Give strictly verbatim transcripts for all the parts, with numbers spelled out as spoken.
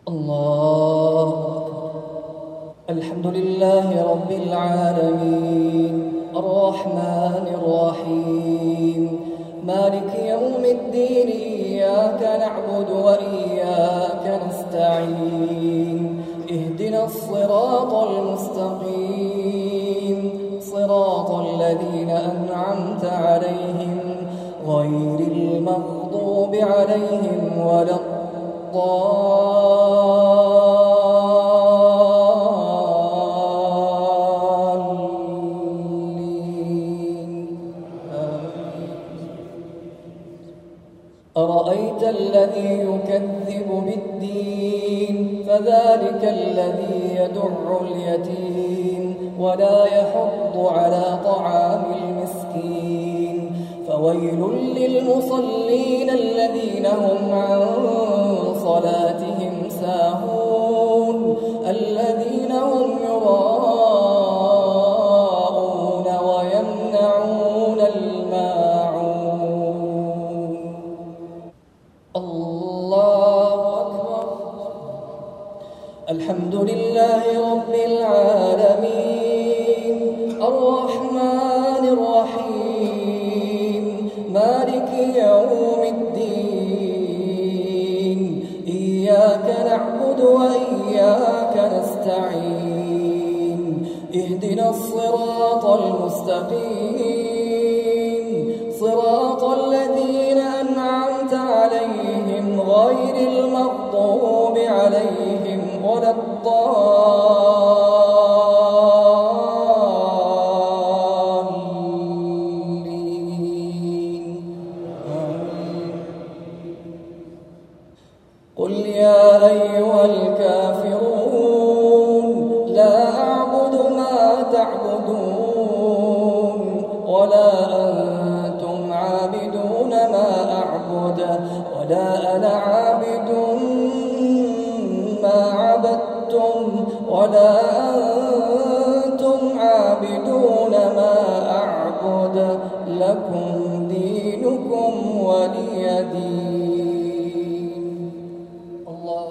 الله الحمد لله رب العالمين الرحمن الرحيم مالك يوم الدين إياك نعبد وإياك نستعين اهدنا الصراط المستقيم صراط الذين أنعمت عليهم غير المغضوب عليهم ولا الضالين أرأيت الذي يكذب بالدين فذلك الذي يدع اليتيم ولا يحض على طعام المسكين فويل للمصلين الذين هم عن صلاتهم ساهون الذين هم يراءون ويمنعون الماعون. الله أكبر. الحمد لله رب العالمين الرحمن الرحيم مالك يوم الدين إياك نعبد وإياك نستعين اهدنا الصراط المستقيم صراط الذين أنعمت عليهم غير المغضوب عليهم ولا الضالين. قل يا أيها الكافرون لا أعبد ما تعبدون ولا أنتم عابدون ما أعبد ولا أنا عابد ما عبدتم ولا أنتم عابدون ما أعبد لكم دينكم ولي دين. الله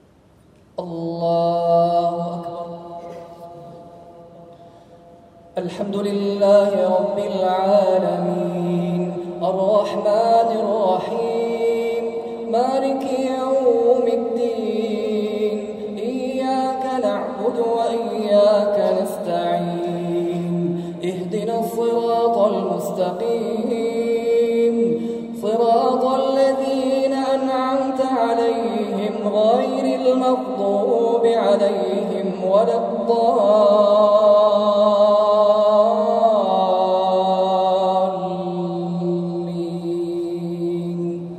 الله أكبر. الحمد لله رب العالمين الرحمن الرحيم مالك يوم الدين إياك نعبد وإياك نستعين اهدنا الصراط المستقيم صراط الذين أنعمت عليهم غير المغضوب عليهم ولا الضالين.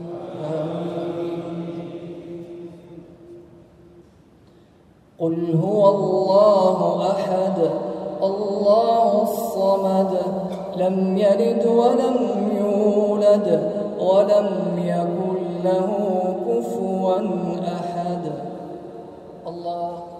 قل هو الله أحد الله الصمد لم يلد ولم يولد ولم يكن له كفوا أحد. الله